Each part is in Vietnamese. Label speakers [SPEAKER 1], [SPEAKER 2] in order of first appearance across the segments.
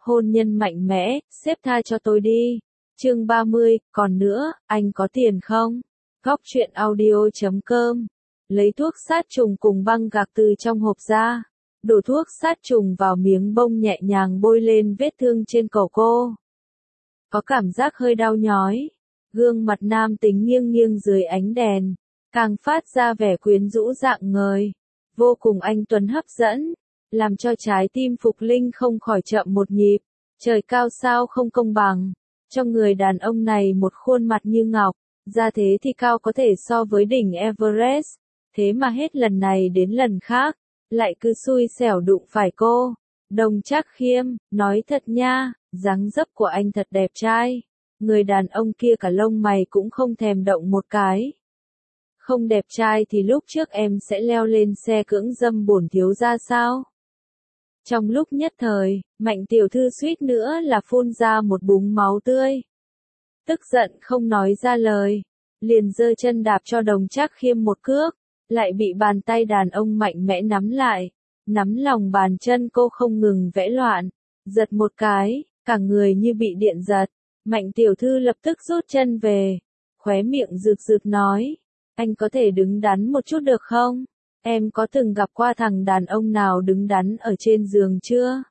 [SPEAKER 1] hôn nhân mạnh mẽ, sếp tha cho tôi đi. Chương 30, còn nữa, anh có tiền không? Góc truyện audio.com. Lấy thuốc sát trùng cùng băng gạc từ trong hộp ra. Đổ thuốc sát trùng vào miếng bông nhẹ nhàng bôi lên vết thương trên cổ cô. Có cảm giác hơi đau nhói. Gương mặt nam tính nghiêng nghiêng dưới ánh đèn, càng phát ra vẻ quyến rũ rạng ngời. Vô cùng anh tuấn hấp dẫn, làm cho trái tim Phục Linh không khỏi chậm một nhịp. Trời cao sao không công bằng. Trong người đàn ông này một khuôn mặt như ngọc, ra thế thì cao có thể so với đỉnh Everest. Thế mà hết lần này đến lần khác, lại cứ xui xẻo đụng phải cô. Đồng Trác Khiêm, nói thật nha, dáng dấp của anh thật đẹp trai. Người đàn ông kia cả lông mày cũng không thèm động một cái. Không đẹp trai thì lúc trước em sẽ leo lên xe cưỡng dâm bổn thiếu gia sao? Trong lúc nhất thời, Mạnh tiểu thư suýt nữa là phun ra một búng máu tươi. Tức giận không nói ra lời, liền giơ chân đạp cho Đồng Trác Khiêm một cước, lại bị bàn tay đàn ông mạnh mẽ nắm lại. Nắm lòng bàn chân cô không ngừng vẽ loạn, giật một cái, cả người như bị điện giật. Mạnh tiểu thư lập tức rút chân về, khóe miệng rực rực nói, anh có thể đứng đắn một chút được không? Em có từng gặp qua thằng đàn ông nào đứng đắn ở trên giường chưa?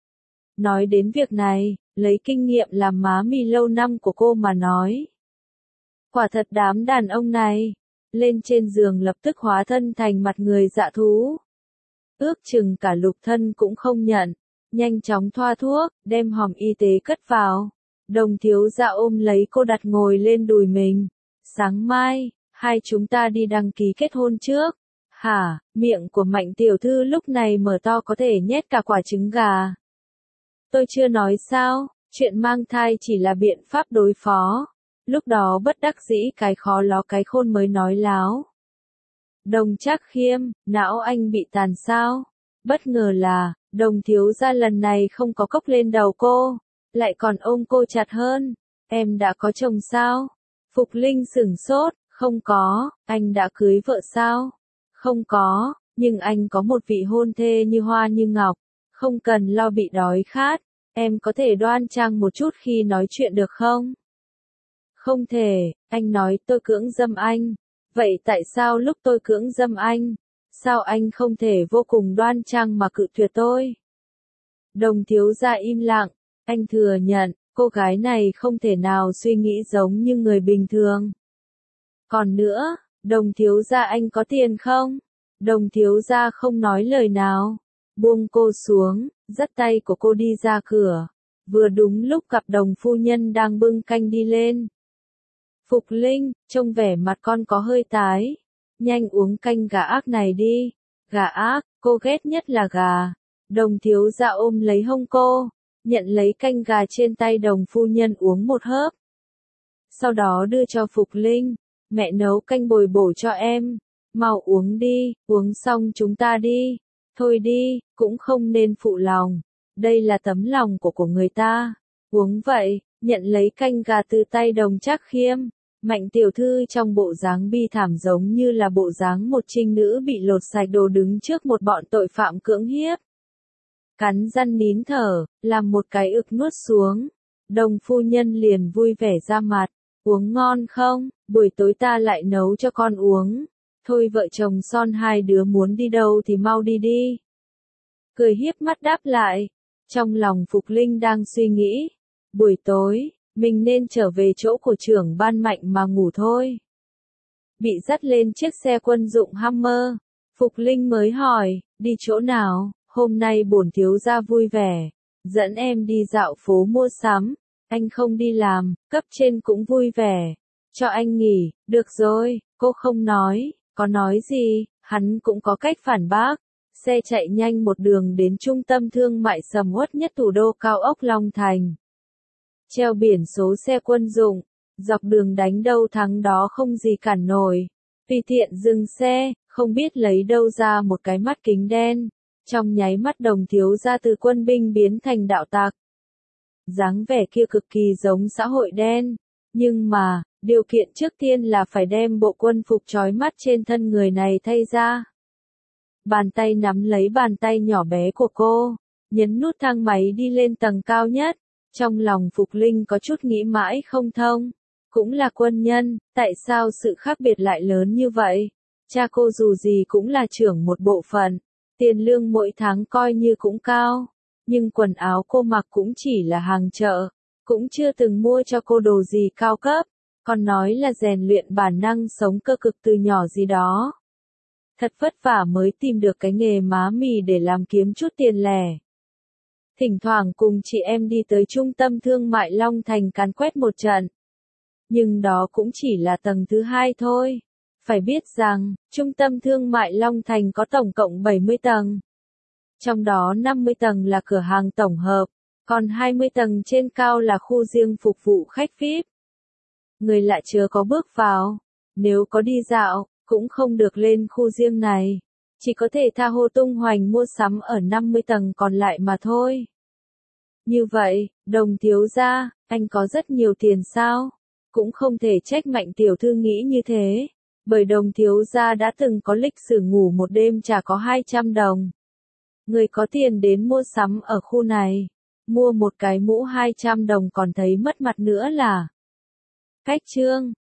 [SPEAKER 1] Nói đến việc này, lấy kinh nghiệm làm má mi lâu năm của cô mà nói. Quả thật đám đàn ông này, lên trên giường lập tức hóa thân thành mặt người dạ thú. Ước chừng cả Lục Thân cũng không nhận, nhanh chóng thoa thuốc, đem hòm y tế cất vào. Đồng thiếu gia ôm lấy cô đặt ngồi lên đùi mình. Sáng mai, hai chúng ta đi đăng ký kết hôn trước. Hả, miệng của Mạnh tiểu thư lúc này mở to có thể nhét cả quả trứng gà. Tôi chưa nói sao, chuyện mang thai chỉ là biện pháp đối phó. Lúc đó bất đắc dĩ cái khó ló cái khôn mới nói láo. Đồng Trác Khiêm, não anh bị tàn sao? Bất ngờ là, Đồng thiếu gia lần này không có cốc lên đầu cô, lại còn ôm cô chặt hơn. Em đã có chồng sao? Phục Linh sửng sốt, không có. Anh đã cưới vợ sao? Không có, nhưng anh có một vị hôn thê như hoa như ngọc, không cần lo bị đói khát. Em có thể đoan trang một chút khi nói chuyện được không? Không thể, anh nói tôi cưỡng dâm anh. Vậy tại sao lúc tôi cưỡng dâm anh, sao anh không thể vô cùng đoan trang mà cự tuyệt tôi? Đồng thiếu gia im lặng, anh thừa nhận, cô gái này không thể nào suy nghĩ giống như người bình thường. Còn nữa, Đồng thiếu gia anh có tiền không? Đồng thiếu gia không nói lời nào, buông cô xuống, dắt tay của cô đi ra cửa. Vừa đúng lúc gặp Đồng phu nhân đang bưng canh đi lên. Phục Linh, trông vẻ mặt con có hơi tái. Nhanh uống canh gà ác này đi. Gà ác, cô ghét nhất là gà. Đồng thiếu gia ôm lấy hông cô, nhận lấy canh gà trên tay Đồng phu nhân uống một hớp. Sau đó đưa cho Phục Linh, mẹ nấu canh bồi bổ cho em. Mau uống đi, uống xong chúng ta đi. Thôi đi, cũng không nên phụ lòng. Đây là tấm lòng của người ta. Uống vậy, nhận lấy canh gà từ tay Đồng Trác Khiêm. Mạnh tiểu thư trong bộ dáng bi thảm giống như là bộ dáng một trinh nữ bị lột sạch đồ đứng trước một bọn tội phạm cưỡng hiếp. Cắn răng nín thở, làm một cái ực nuốt xuống. Đồng phu nhân liền vui vẻ ra mặt. Uống ngon không? Buổi tối ta lại nấu cho con uống. Thôi vợ chồng son hai đứa muốn đi đâu thì mau đi đi. Cười hiếp mắt đáp lại. Trong lòng Phục Linh đang suy nghĩ. Buổi tối, mình nên trở về chỗ của trưởng ban Mạnh mà ngủ thôi. Bị dắt lên chiếc xe quân dụng Hummer. Phục Linh mới hỏi, đi chỗ nào? Hôm nay bổn thiếu gia vui vẻ, dẫn em đi dạo phố mua sắm. Anh không đi làm, cấp trên cũng vui vẻ. Cho anh nghỉ, được rồi, cô không nói, có nói gì, hắn cũng có cách phản bác. Xe chạy nhanh một đường đến trung tâm thương mại sầm uất nhất thủ đô cao ốc Long Thành. Treo biển số xe quân dụng, dọc đường đánh đâu thắng đó không gì cản nổi. Tùy tiện dừng xe, không biết lấy đâu ra một cái mắt kính đen. Trong nháy mắt Đồng thiếu gia từ quân binh biến thành đạo tặc. Dáng vẻ kia cực kỳ giống xã hội đen. Nhưng mà, điều kiện trước tiên là phải đem bộ quân phục trói mắt trên thân người này thay ra. Bàn tay nắm lấy bàn tay nhỏ bé của cô, nhấn nút thang máy đi lên tầng cao nhất. Trong lòng Phục Linh có chút nghĩ mãi không thông. Cũng là quân nhân, tại sao sự khác biệt lại lớn như vậy? Cha cô dù gì cũng là trưởng một bộ phận, tiền lương mỗi tháng coi như cũng cao, nhưng quần áo cô mặc cũng chỉ là hàng chợ, cũng chưa từng mua cho cô đồ gì cao cấp, còn nói là rèn luyện bản năng sống cơ cực từ nhỏ gì đó. Thật vất vả mới tìm được cái nghề má mì để làm kiếm chút tiền lẻ. Thỉnh thoảng cùng chị em đi tới trung tâm thương mại Long Thành càn quét một trận. Nhưng đó cũng chỉ là tầng thứ 2 thôi. Phải biết rằng, trung tâm thương mại Long Thành có tổng cộng 70 tầng. Trong đó 50 tầng là cửa hàng tổng hợp, còn 20 tầng trên cao là khu riêng phục vụ khách VIP. Người lạ chưa có bước vào, nếu có đi dạo, cũng không được lên khu riêng này. Chỉ có thể tha hồ tung hoành mua sắm ở 50 tầng còn lại mà thôi. Như vậy, Đồng thiếu gia, anh có rất nhiều tiền sao? Cũng không thể trách Mạnh tiểu thư nghĩ như thế, bởi Đồng thiếu gia đã từng có lịch sử ngủ một đêm chả có 200 đồng. Người có tiền đến mua sắm ở khu này, mua một cái mũ 200 đồng còn thấy mất mặt nữa là. Khách trương,